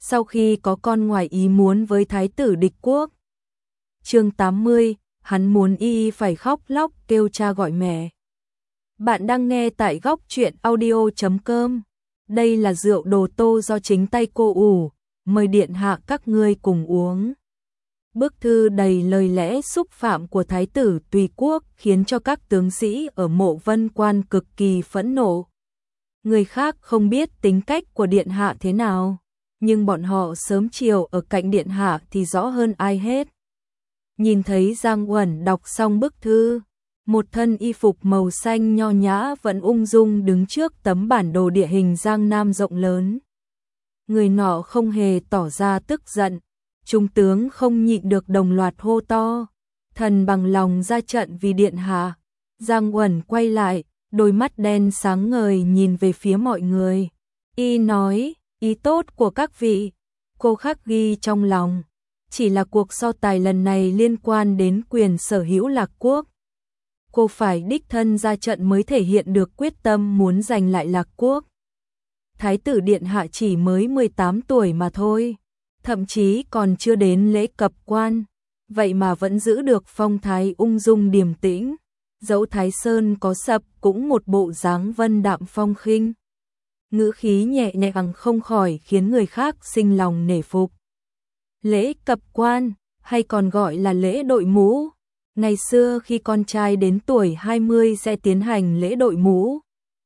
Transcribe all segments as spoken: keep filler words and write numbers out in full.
sau khi có con ngoài ý muốn với thái tử địch quốc. Chương tám mươi, hắn muốn y phải khóc lóc kêu cha gọi mẹ. Bạn đang nghe tại góc truyện audio chấm com. Đây là rượu đồ tô do chính tay cô ủ, mời điện hạ các ngươi cùng uống. Bức thư đầy lời lẽ xúc phạm của thái tử tùy quốc khiến cho các tướng sĩ ở Mộ Vân Quan cực kỳ phẫn nộ. Người khác không biết tính cách của điện hạ thế nào, nhưng bọn họ sớm chiều ở cạnh điện hạ thì rõ hơn ai hết. Nhìn thấy Giang Uẩn đọc xong bức thư, một thân y phục màu xanh nho nhã vẫn ung dung đứng trước tấm bản đồ địa hình Giang Nam rộng lớn. Người nọ không hề tỏ ra tức giận, trung tướng không nhịn được đồng loạt hô to, thần bằng lòng ra trận vì điện hạ. Giang Uẩn quay lại, đôi mắt đen sáng ngời nhìn về phía mọi người. Y nói, ý tốt của các vị, cô khắc ghi trong lòng. Chỉ là cuộc so tài lần này liên quan đến quyền sở hữu Lạc Quốc. Cô phải đích thân ra trận mới thể hiện được quyết tâm muốn giành lại Lạc Quốc. Thái tử điện hạ chỉ mới mười tám tuổi mà thôi, thậm chí còn chưa đến lễ cập quan, vậy mà vẫn giữ được phong thái ung dung điềm tĩnh. Dẫu Thái Sơn có sập cũng một bộ dáng vân đạm phong khinh. Ngữ khí nhẹ nhàng không khỏi khiến người khác sinh lòng nể phục. Lễ cập quan, hay còn gọi là lễ đội mũ. Ngày xưa khi con trai đến tuổi hai mươi sẽ tiến hành lễ đội mũ.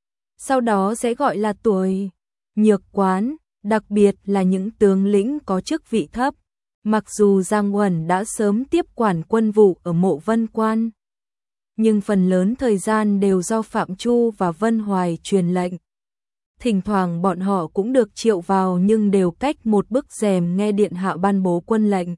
Sau đó sẽ gọi là tuổi nhược quán, đặc biệt là những tướng lĩnh có chức vị thấp. Mặc dù Giang Uẩn đã sớm tiếp quản quân vụ ở Mộ Vân Quan, nhưng phần lớn thời gian đều do Phạm Chu và Vân Hoài truyền lệnh. Thỉnh thoảng bọn họ cũng được triệu vào nhưng đều cách một bức rèm nghe điện hạ ban bố quân lệnh.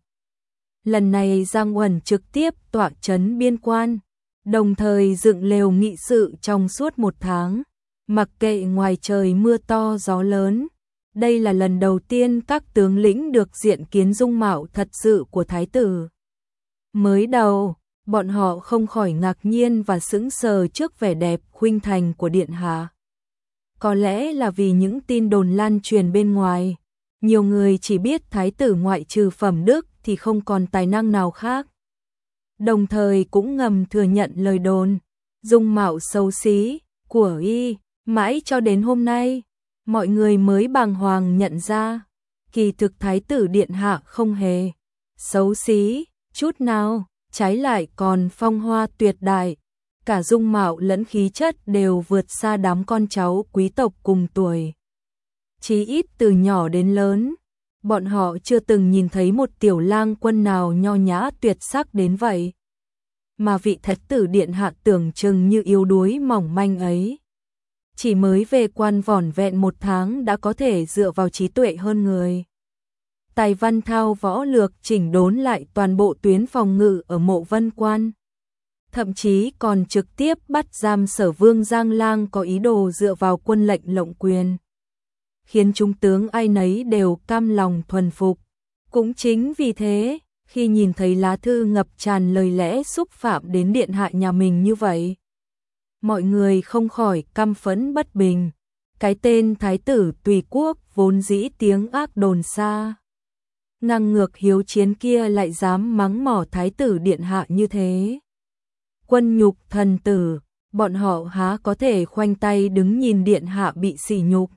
Lần này Giang Uẩn trực tiếp tọa trấn biên quan, đồng thời dựng lều nghị sự trong suốt một tháng, mặc kệ ngoài trời mưa to gió lớn. Đây là lần đầu tiên các tướng lĩnh được diện kiến dung mạo thật sự của thái tử. Mới đầu, bọn họ không khỏi ngạc nhiên và sững sờ trước vẻ đẹp khuynh thành của điện hạ. Có lẽ là vì những tin đồn lan truyền bên ngoài, nhiều người chỉ biết thái tử ngoại trừ phẩm đức thì không còn tài năng nào khác. Đồng thời cũng ngầm thừa nhận lời đồn, dung mạo xấu xí của y, mãi cho đến hôm nay, mọi người mới bàng hoàng nhận ra, kỳ thực thái tử điện hạ không hề xấu xí chút nào, trái lại còn phong hoa tuyệt đại. Cả dung mạo lẫn khí chất đều vượt xa đám con cháu quý tộc cùng tuổi. Chí ít từ nhỏ đến lớn, bọn họ chưa từng nhìn thấy một tiểu lang quân nào nho nhã tuyệt sắc đến vậy. Mà vị thái tử điện hạ tưởng chừng như yếu đuối mỏng manh ấy, chỉ mới về quan vỏn vẹn một tháng đã có thể dựa vào trí tuệ hơn người. Tài văn thao võ lược chỉnh đốn lại toàn bộ tuyến phòng ngự ở Mộ Vân Quan. Thậm chí còn trực tiếp bắt giam Sở Vương Giang Lang có ý đồ dựa vào quân lệnh lộng quyền, khiến trung tướng ai nấy đều cam lòng thuần phục. Cũng chính vì thế, khi nhìn thấy lá thư ngập tràn lời lẽ xúc phạm đến điện hạ nhà mình như vậy, mọi người không khỏi căm phẫn bất bình. Cái tên thái tử tùy quốc vốn dĩ tiếng ác đồn xa, ngang ngược hiếu chiến kia lại dám mắng mỏ thái tử điện hạ như thế. Quân nhục thần tử, bọn họ há có thể khoanh tay đứng nhìn điện hạ bị sỉ nhục.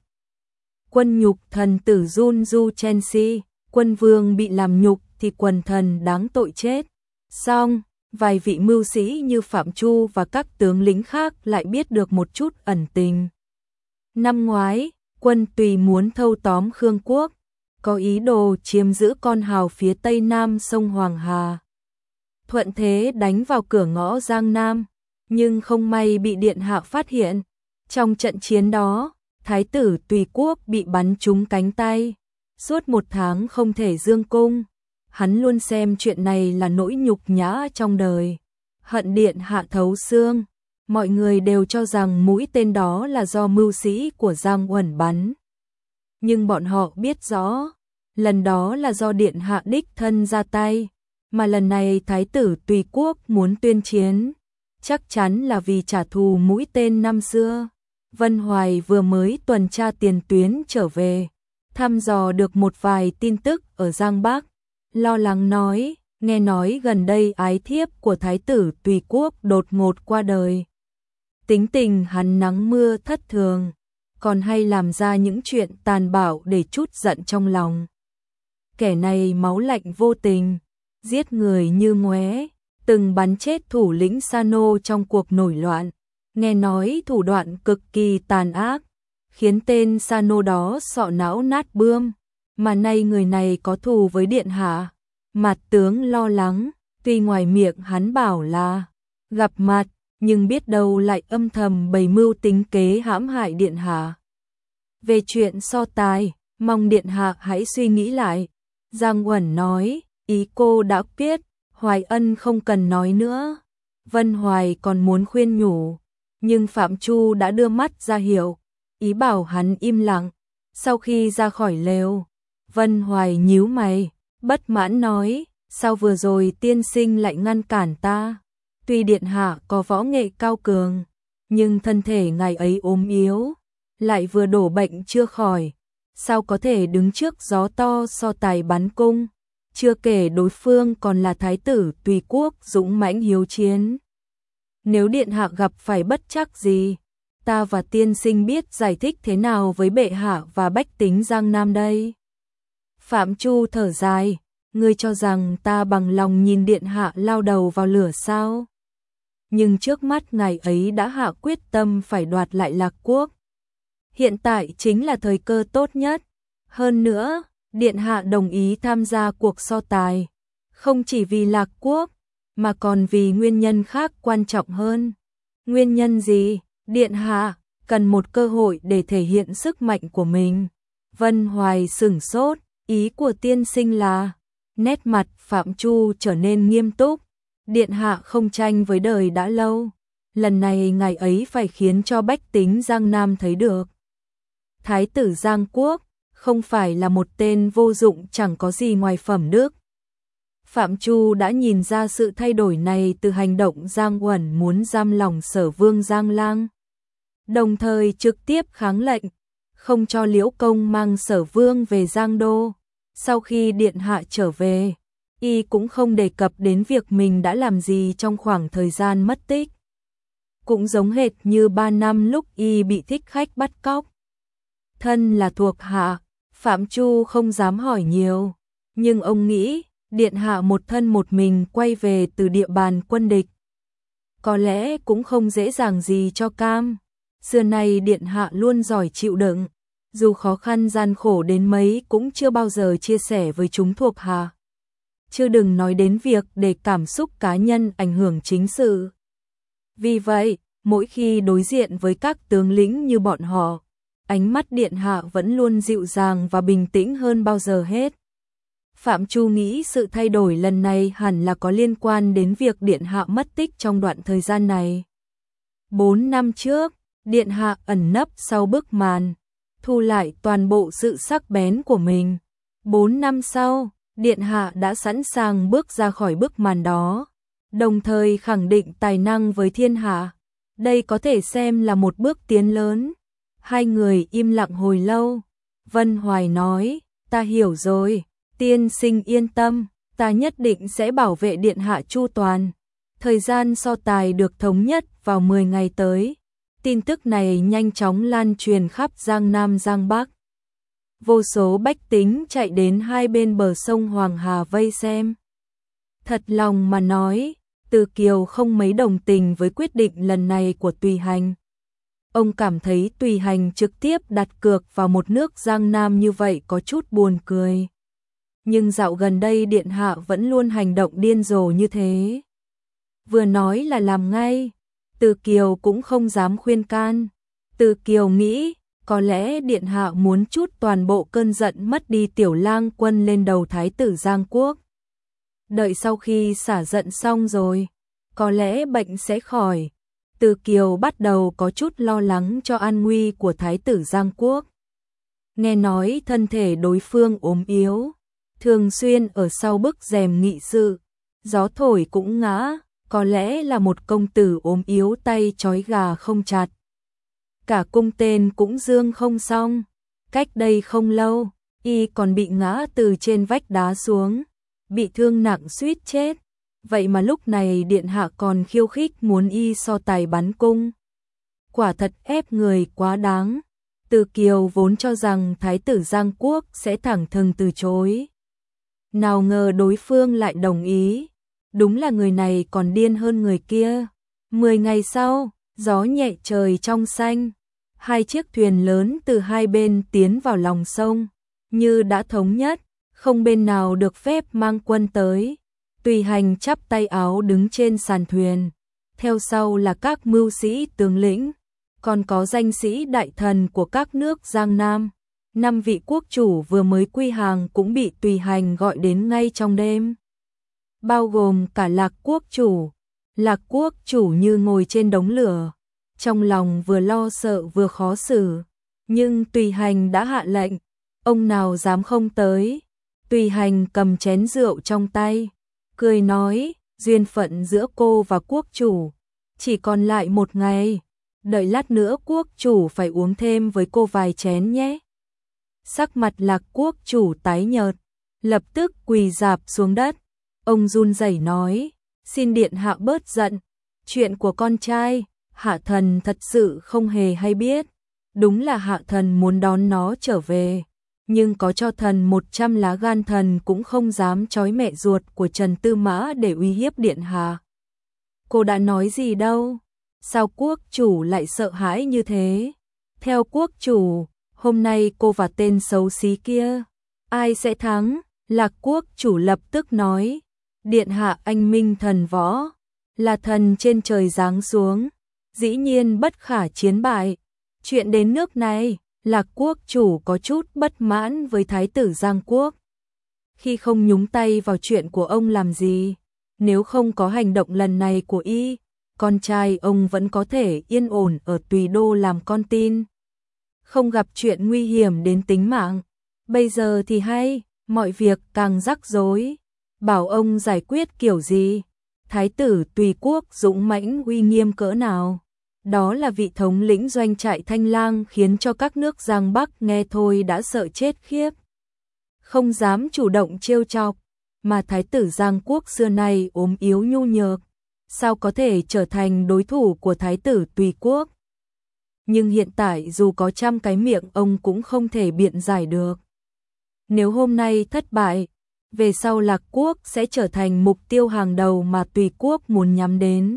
Quân nhục thần tử Jun Du Chelsea, quân vương bị làm nhục thì quần thần đáng tội chết. Xong, vài vị mưu sĩ như Phạm Chu và các tướng lĩnh khác lại biết được một chút ẩn tình. Năm ngoái, quân Tùy muốn thâu tóm Khương Quốc, có ý đồ chiếm giữ con hào phía tây nam sông Hoàng Hà, thuận thế đánh vào cửa ngõ Giang Nam, nhưng không may bị điện hạ phát hiện. Trong trận chiến đó, thái tử tùy quốc bị bắn trúng cánh tay, suốt một tháng không thể dương cung. Hắn luôn xem chuyện này là nỗi nhục nhã trong đời, hận điện hạ thấu xương. Mọi người đều cho rằng mũi tên đó là do mưu sĩ của Giang Uẩn bắn, nhưng bọn họ biết rõ, lần đó là do điện hạ đích thân ra tay. Mà lần này thái tử tùy quốc muốn tuyên chiến, chắc chắn là vì trả thù mũi tên năm xưa. Vân Hoài vừa mới tuần tra tiền tuyến trở về, thăm dò được một vài tin tức ở Giang Bắc, lo lắng nói, nghe nói gần đây ái thiếp của thái tử Tùy Quốc đột ngột qua đời. Tính tình hắn nắng mưa thất thường, còn hay làm ra những chuyện tàn bạo để trút giận trong lòng. Kẻ này máu lạnh vô tình, giết người như ngoé, từng bắn chết thủ lĩnh Sano trong cuộc nổi loạn, nghe nói thủ đoạn cực kỳ tàn ác, khiến tên Sano đó sọ não nát bươm, mà nay người này có thù với điện hạ. Mặt tướng lo lắng, tuy ngoài miệng hắn bảo là gặp mặt, nhưng biết đâu lại âm thầm bày mưu tính kế hãm hại điện hạ. Về chuyện so tài, mong điện hạ hãy suy nghĩ lại. Giang Uẩn nói, ý cô đã biết, Hoài Ân không cần nói nữa. Vân Hoài còn muốn khuyên nhủ, nhưng Phạm Chu đã đưa mắt ra hiệu, ý bảo hắn im lặng. Sau khi ra khỏi lều, Vân Hoài nhíu mày, bất mãn nói, sao vừa rồi tiên sinh lại ngăn cản ta? Tuy điện hạ có võ nghệ cao cường, nhưng thân thể ngài ấy ốm yếu, lại vừa đổ bệnh chưa khỏi, sao có thể đứng trước gió to so tài bắn cung, chưa kể đối phương còn là thái tử Tùy Quốc dũng mãnh hiếu chiến. Nếu điện hạ gặp phải bất trắc gì, ta và tiên sinh biết giải thích thế nào với bệ hạ và bách tính Giang Nam đây? Phạm Chu thở dài, ngươi cho rằng ta bằng lòng nhìn điện hạ lao đầu vào lửa sao? Nhưng trước mắt ngài ấy đã hạ quyết tâm phải đoạt lại Lạc Quốc. Hiện tại chính là thời cơ tốt nhất. Hơn nữa, điện hạ đồng ý tham gia cuộc so tài, không chỉ vì Lạc Quốc, mà còn vì nguyên nhân khác quan trọng hơn. Nguyên nhân gì? Điện hạ cần một cơ hội để thể hiện sức mạnh của mình. Vân Hoài sửng sốt, ý của tiên sinh là... Nét mặt Phạm Chu trở nên nghiêm túc. Điện hạ không tranh với đời đã lâu, lần này ngài ấy phải khiến cho bách tính Giang Nam thấy được. Thái tử Giang Quốc không phải là một tên vô dụng chẳng có gì ngoài phẩm đức. Phạm Chu đã nhìn ra sự thay đổi này từ hành động Giang Uẩn muốn giam lòng Sở Vương Giang Lang, đồng thời trực tiếp kháng lệnh, không cho Liễu Công mang Sở Vương về Giang Đô. Sau khi điện hạ trở về, y cũng không đề cập đến việc mình đã làm gì trong khoảng thời gian mất tích. Cũng giống hệt như ba năm lúc y bị thích khách bắt cóc. Thân là thuộc hạ, Phạm Chu không dám hỏi nhiều, nhưng ông nghĩ điện hạ một thân một mình quay về từ địa bàn quân địch, có lẽ cũng không dễ dàng gì cho cam. Xưa nay điện hạ luôn giỏi chịu đựng, dù khó khăn gian khổ đến mấy cũng chưa bao giờ chia sẻ với chúng thuộc hạ. Chưa đừng nói đến việc để cảm xúc cá nhân ảnh hưởng chính sự. Vì vậy, mỗi khi đối diện với các tướng lĩnh như bọn họ, ánh mắt điện hạ vẫn luôn dịu dàng và bình tĩnh hơn bao giờ hết. Phạm Chu nghĩ sự thay đổi lần này hẳn là có liên quan đến việc điện hạ mất tích trong đoạn thời gian này. Bốn năm trước, điện hạ ẩn nấp sau bức màn, thu lại toàn bộ sự sắc bén của mình. Bốn năm sau, điện hạ đã sẵn sàng bước ra khỏi bức màn đó, đồng thời khẳng định tài năng với thiên hạ. Đây có thể xem là một bước tiến lớn. Hai người im lặng hồi lâu. Vân Hoài nói, ta hiểu rồi, tiên sinh yên tâm, ta nhất định sẽ bảo vệ điện hạ chu toàn. Thời gian so tài được thống nhất vào mười ngày tới. Tin tức này nhanh chóng lan truyền khắp Giang Nam Giang Bắc. Vô số bách tính chạy đến hai bên bờ sông Hoàng Hà vây xem. Thật lòng mà nói, Từ Kiều không mấy đồng tình với quyết định lần này của Tùy Hành. Ông cảm thấy Tùy Hành trực tiếp đặt cược vào một nước Giang Nam như vậy có chút buồn cười. Nhưng dạo gần đây điện hạ vẫn luôn hành động điên rồ như thế. Vừa nói là làm ngay, Từ Kiều cũng không dám khuyên can. Từ Kiều nghĩ, có lẽ điện hạ muốn trút toàn bộ cơn giận mất đi Tiểu Lang Quân lên đầu thái tử Giang Quốc. Đợi sau khi xả giận xong rồi, có lẽ bệnh sẽ khỏi. Từ Kiều bắt đầu có chút lo lắng cho an nguy của thái tử Giang Quốc. Nghe nói thân thể đối phương ốm yếu, thường xuyên ở sau bức rèm nghị sự, gió thổi cũng ngã, có lẽ là một công tử ốm yếu tay trói gà không chặt. Cả cung tên cũng dương không xong. Cách đây không lâu, y còn bị ngã từ trên vách đá xuống, bị thương nặng suýt chết. Vậy mà lúc này điện hạ còn khiêu khích muốn y so tài bắn cung. Quả thật ép người quá đáng. Từ Kiều vốn cho rằng thái tử Giang Quốc sẽ thẳng thừng từ chối. Nào ngờ đối phương lại đồng ý. Đúng là người này còn điên hơn người kia. Mười ngày sau, gió nhẹ trời trong xanh. Hai chiếc thuyền lớn từ hai bên tiến vào lòng sông. Như đã thống nhất, không bên nào được phép mang quân tới. Tùy Hành chắp tay áo đứng trên sàn thuyền. Theo sau là các mưu sĩ tướng lĩnh. Còn có danh sĩ đại thần của các nước Giang Nam. Năm vị quốc chủ vừa mới quy hàng cũng bị Tùy Hành gọi đến ngay trong đêm. Bao gồm cả Lạc quốc chủ. Lạc quốc chủ như ngồi trên đống lửa. Trong lòng vừa lo sợ vừa khó xử. Nhưng Tùy Hành đã hạ lệnh. Ông nào dám không tới. Tùy Hành cầm chén rượu trong tay. Cười nói, duyên phận giữa cô và quốc chủ. Chỉ còn lại một ngày. Đợi lát nữa quốc chủ phải uống thêm với cô vài chén nhé. Sắc mặt Lạc quốc chủ tái nhợt, lập tức quỳ rạp xuống đất. Ông run rẩy nói, xin điện hạ bớt giận. Chuyện của con trai, hạ thần thật sự không hề hay biết. Đúng là hạ thần muốn đón nó trở về. Nhưng có cho thần một trăm lá gan thần cũng không dám trói mẹ ruột của Trần Tư Mã để uy hiếp điện hạ. Cô đã nói gì đâu? Sao quốc chủ lại sợ hãi như thế? Theo quốc chủ, hôm nay cô và tên xấu xí kia, ai sẽ thắng? Lạc quốc chủ lập tức nói, điện hạ anh minh thần võ, là thần trên trời giáng xuống, dĩ nhiên bất khả chiến bại. Chuyện đến nước này, Lạc quốc chủ có chút bất mãn với thái tử Giang Quốc. Khi không nhúng tay vào chuyện của ông làm gì, nếu không có hành động lần này của y, con trai ông vẫn có thể yên ổn ở Tùy Đô làm con tin. Không gặp chuyện nguy hiểm đến tính mạng. Bây giờ thì hay, mọi việc càng rắc rối. Bảo ông giải quyết kiểu gì? Thái tử Tùy Quốc dũng mãnh uy nghiêm cỡ nào? Đó là vị thống lĩnh doanh trại Thanh Lang khiến cho các nước Giang Bắc nghe thôi đã sợ chết khiếp. Không dám chủ động trêu chọc, mà thái tử Giang Quốc xưa nay ốm yếu nhu nhược. Sao có thể trở thành đối thủ của thái tử Tùy Quốc? Nhưng hiện tại dù có trăm cái miệng ông cũng không thể biện giải được. Nếu hôm nay thất bại, về sau Lạc Quốc sẽ trở thành mục tiêu hàng đầu mà Tùy Quốc muốn nhắm đến.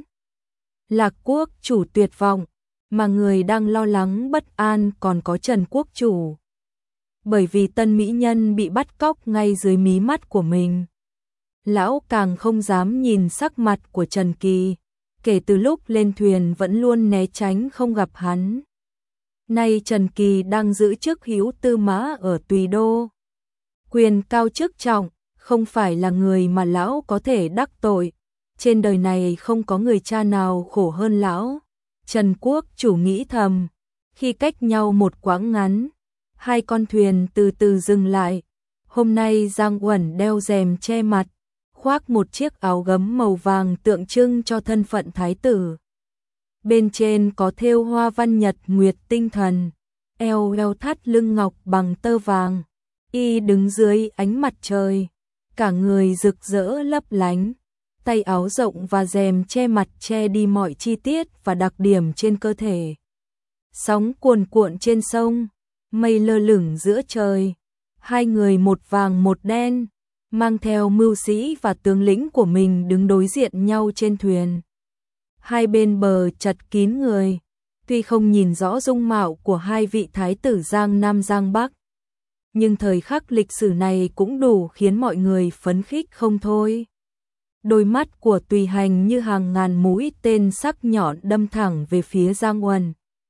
Lạc Quốc chủ tuyệt vọng, mà người đang lo lắng bất an còn có Trần Quốc chủ. Bởi vì tân mỹ nhân bị bắt cóc ngay dưới mí mắt của mình. Lão càng không dám nhìn sắc mặt của Trần Kỳ, kể từ lúc lên thuyền vẫn luôn né tránh không gặp hắn. Nay Trần Kỳ đang giữ chức hữu tư mã ở Tùy Đô. Quyền cao chức trọng, không phải là người mà lão có thể đắc tội. Trên đời này không có người cha nào khổ hơn lão. Trần Quốc chủ nghĩ thầm, khi cách nhau một quãng ngắn, hai con thuyền từ từ dừng lại. Hôm nay Giang Uẩn đeo rèm che mặt, khoác một chiếc áo gấm màu vàng tượng trưng cho thân phận thái tử. Bên trên có thêu hoa văn nhật nguyệt tinh thần, eo eo thắt lưng ngọc bằng tơ vàng. Y đứng dưới ánh mặt trời, cả người rực rỡ lấp lánh. Tay áo rộng và rèm che mặt che đi mọi chi tiết và đặc điểm trên cơ thể. Sóng cuồn cuộn trên sông, mây lơ lửng giữa trời. Hai người một vàng một đen, mang theo mưu sĩ và tướng lĩnh của mình đứng đối diện nhau trên thuyền. Hai bên bờ chật kín người, tuy không nhìn rõ dung mạo của hai vị thái tử Giang Nam Giang Bắc, nhưng thời khắc lịch sử này cũng đủ khiến mọi người phấn khích không thôi. Đôi mắt của Tùy Hành như hàng ngàn mũi tên sắc nhọn đâm thẳng về phía Giang Uẩn.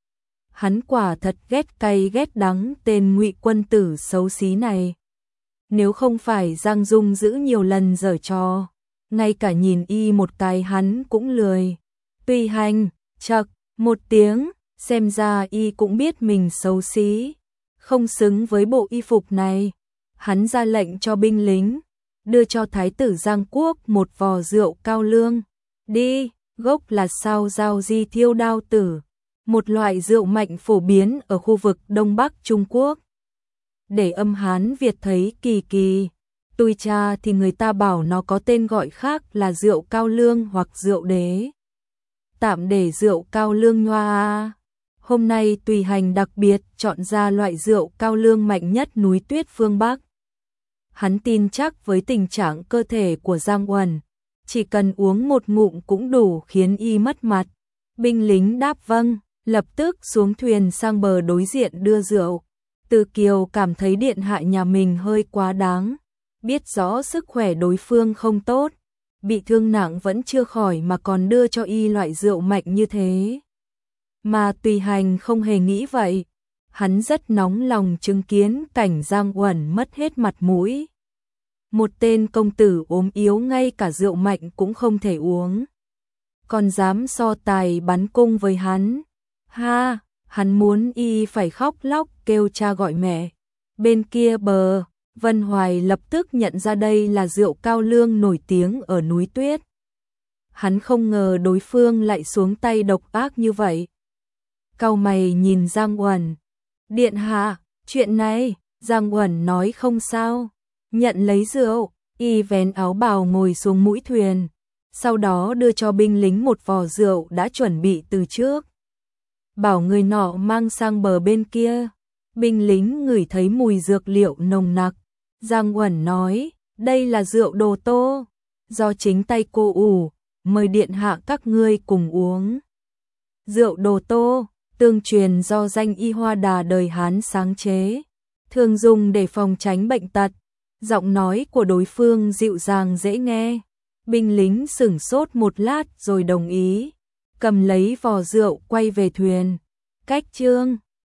Hắn quả thật ghét cay ghét đắng tên Ngụy quân tử xấu xí này. Nếu không phải Giang Dung giữ nhiều lần giở trò, ngay cả nhìn y một cái hắn cũng lười. Tùy Hành, chậc, một tiếng, xem ra y cũng biết mình xấu xí, không xứng với bộ y phục này. Hắn ra lệnh cho binh lính, đưa cho thái tử Giang Quốc một vò rượu cao lương. Đi, gốc là sao giao di thiêu đao tử, một loại rượu mạnh phổ biến ở khu vực Đông Bắc Trung Quốc. để âm Hán Việt thấy kỳ kỳ. Tôi cha thì người ta bảo nó có tên gọi khác là rượu cao lương hoặc rượu đế. Tạm để rượu cao lương nhoa. Hôm nay tùy hành đặc biệt chọn ra loại rượu cao lương mạnh nhất núi tuyết phương Bắc. Hắn tin chắc với tình trạng cơ thể của Giang Uẩn, chỉ cần uống một ngụm cũng đủ khiến y mất mặt. Binh lính đáp vâng, lập tức xuống thuyền sang bờ đối diện đưa rượu. Từ Kiều cảm thấy điện hạ nhà mình hơi quá đáng, biết rõ sức khỏe đối phương không tốt, bị thương nặng vẫn chưa khỏi mà còn đưa cho y loại rượu mạnh như thế. Mà tùy hành không hề nghĩ vậy, hắn rất nóng lòng chứng kiến cảnh Giang Uẩn mất hết mặt mũi. Một tên công tử ốm yếu ngay cả rượu mạnh cũng không thể uống, còn dám so tài bắn cung với hắn. Ha, hắn muốn y phải khóc lóc kêu cha gọi mẹ. Bên kia bờ, Vân Hoài lập tức nhận ra đây là rượu cao lương nổi tiếng ở núi tuyết. Hắn không ngờ đối phương lại xuống tay độc ác như vậy. Cau mày nhìn Giang Uẩn. Điện hạ, chuyện này, Giang Uẩn nói không sao. Nhận lấy rượu, y vén áo bào ngồi xuống mũi thuyền, sau đó đưa cho binh lính một vò rượu đã chuẩn bị từ trước. Bảo người nọ mang sang bờ bên kia. Binh lính ngửi thấy mùi dược liệu nồng nặc. Giang Uẩn nói, đây là rượu đồ tô, do chính tay cô ủ, mời điện hạ các ngươi cùng uống. Rượu đồ tô, tương truyền do danh y Hoa Đà đời Hán sáng chế, thường dùng để phòng tránh bệnh tật. Giọng nói của đối phương dịu dàng dễ nghe. Binh lính sửng sốt một lát rồi đồng ý, cầm lấy vò rượu quay về thuyền. Cách chương